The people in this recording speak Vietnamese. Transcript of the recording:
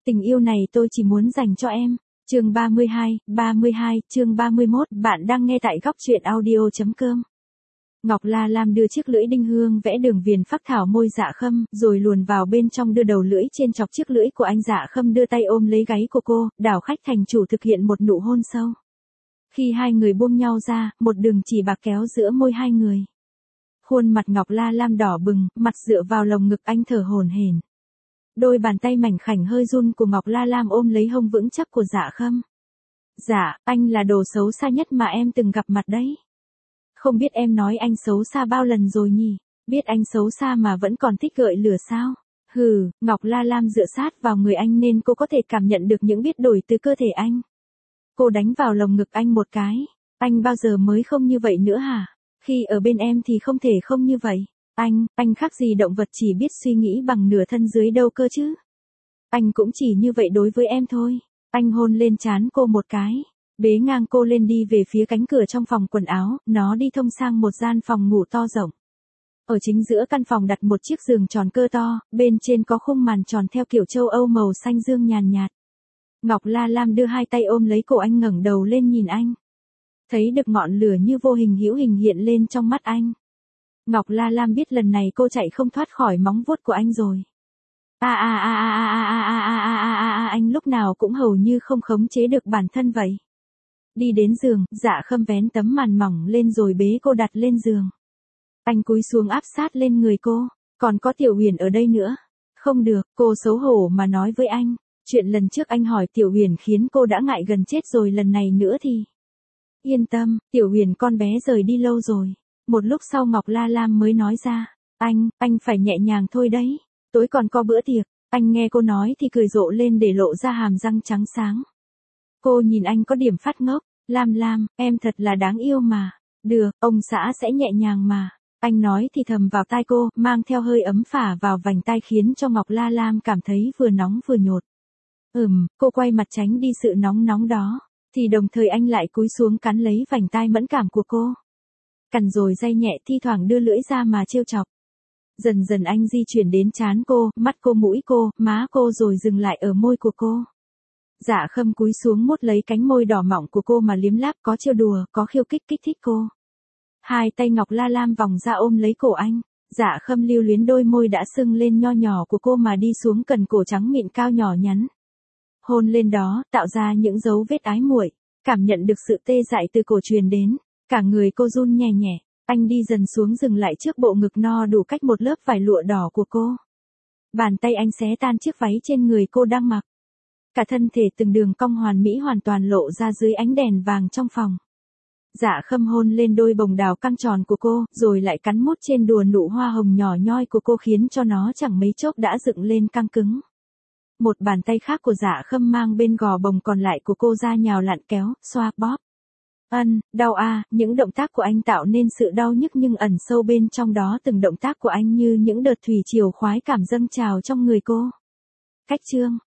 Tình yêu này tôi chỉ muốn dành cho em. Chương 32, chương 31, bạn đang nghe tại góc truyện audio.com. Ngọc La Lam đưa chiếc lưỡi đinh hương vẽ đường viền phác thảo môi Dạ Khâm, rồi luồn vào bên trong đưa đầu lưỡi trên chọc chiếc lưỡi của anh. Dạ Khâm đưa tay ôm lấy gáy của cô, đảo khách thành chủ thực hiện một nụ hôn sâu. Khi hai người buông nhau ra, một đường chỉ bạc kéo giữa môi hai người. Khuôn mặt Ngọc La Lam đỏ bừng, mặt dựa vào lồng ngực anh thở hổn hển. Đôi bàn tay mảnh khảnh hơi run của Ngọc La Lam ôm lấy hông vững chắc của Dạ Khâm. Dạ, anh là đồ xấu xa nhất mà em từng gặp mặt đấy. Không biết em nói anh xấu xa bao lần rồi nhỉ? Biết anh xấu xa mà vẫn còn thích gợi lửa sao? Hừ, Ngọc La Lam dựa sát vào người anh nên cô có thể cảm nhận được những biến đổi từ cơ thể anh. Cô đánh vào lồng ngực anh một cái. Anh bao giờ mới không như vậy nữa hả? Khi ở bên em thì không thể không như vậy. Anh khác gì động vật chỉ biết suy nghĩ bằng nửa thân dưới đâu cơ chứ. Anh cũng chỉ như vậy đối với em thôi. Anh hôn lên trán cô một cái. Bế ngang cô lên đi về phía cánh cửa trong phòng quần áo, nó đi thông sang một gian phòng ngủ to rộng. Ở chính giữa căn phòng đặt một chiếc giường tròn cơ to, bên trên có khung màn tròn theo kiểu châu Âu màu xanh dương nhàn nhạt. Ngọc La Lam đưa hai tay ôm lấy cổ anh, ngẩng đầu lên nhìn anh. Thấy được ngọn lửa như vô hình hữu hình hiện lên trong mắt anh. Ngọc La Lam biết lần này cô chạy không thoát khỏi móng vuốt của anh rồi. Anh lúc nào cũng hầu như không khống chế được bản thân vậy. Đi đến giường, Dạ Khâm vén tấm màn mỏng lên rồi bế cô đặt lên giường. Anh cúi xuống áp sát lên người cô. Còn có Tiểu Huyền ở đây nữa. Không được, cô xấu hổ mà nói với anh. Chuyện lần trước anh hỏi Tiểu Huyền khiến cô đã ngại gần chết rồi, lần này nữa thì... Yên tâm, Tiểu Huyền con bé rời đi lâu rồi. Một lúc sau Ngọc La Lam mới nói ra. Anh phải nhẹ nhàng thôi đấy. Tối còn có bữa tiệc. Anh nghe cô nói thì cười rộ lên để lộ ra hàm răng trắng sáng. Cô nhìn anh có điểm phát ngốc. Lam, em thật là đáng yêu mà. Được, ông xã sẽ nhẹ nhàng mà. Anh nói thì thầm vào tai cô, mang theo hơi ấm phả vào vành tai khiến cho Ngọc La Lam cảm thấy vừa nóng vừa nhột. Cô quay mặt tránh đi sự nóng đó. Thì đồng thời anh lại cúi xuống cắn lấy vành tai mẫn cảm của cô. Cắn rồi day nhẹ, thi thoảng đưa lưỡi ra mà trêu chọc. Dần dần anh di chuyển đến trán cô, mắt cô, mũi cô, má cô rồi dừng lại ở môi của cô. Dạ Khâm cúi xuống mút lấy cánh môi đỏ mọng của cô mà liếm láp, có trêu đùa, có khiêu khích kích thích cô. Hai tay Ngọc La Lam vòng ra ôm lấy cổ anh. Dạ Khâm lưu luyến đôi môi đã sưng lên nho nhỏ của cô mà đi xuống cần cổ trắng mịn cao nhỏ nhắn. Hôn lên đó, tạo ra những dấu vết ái muội. Cảm nhận được sự tê dại từ cổ truyền đến. Cả người cô run nhẹ nhẹ. Anh đi dần xuống dừng lại trước bộ ngực no đủ cách một lớp vải lụa đỏ của cô. Bàn tay anh xé tan chiếc váy trên người cô đang mặc. Cả thân thể từng đường cong hoàn mỹ hoàn toàn lộ ra dưới ánh đèn vàng trong phòng. Dạ Khâm hôn lên đôi bồng đào căng tròn của cô, rồi lại cắn mút trên đùa nụ hoa hồng nhỏ nhoi của cô khiến cho nó chẳng mấy chốc đã dựng lên căng cứng. Một bàn tay khác của Dạ Khâm mang bên gò bồng còn lại của cô ra nhào lặn kéo, xoa bóp. Đau những động tác của anh tạo nên sự đau nhức nhưng ẩn sâu bên trong đó từng động tác của anh như những đợt thủy triều khoái cảm dâng trào trong người cô. Cách chương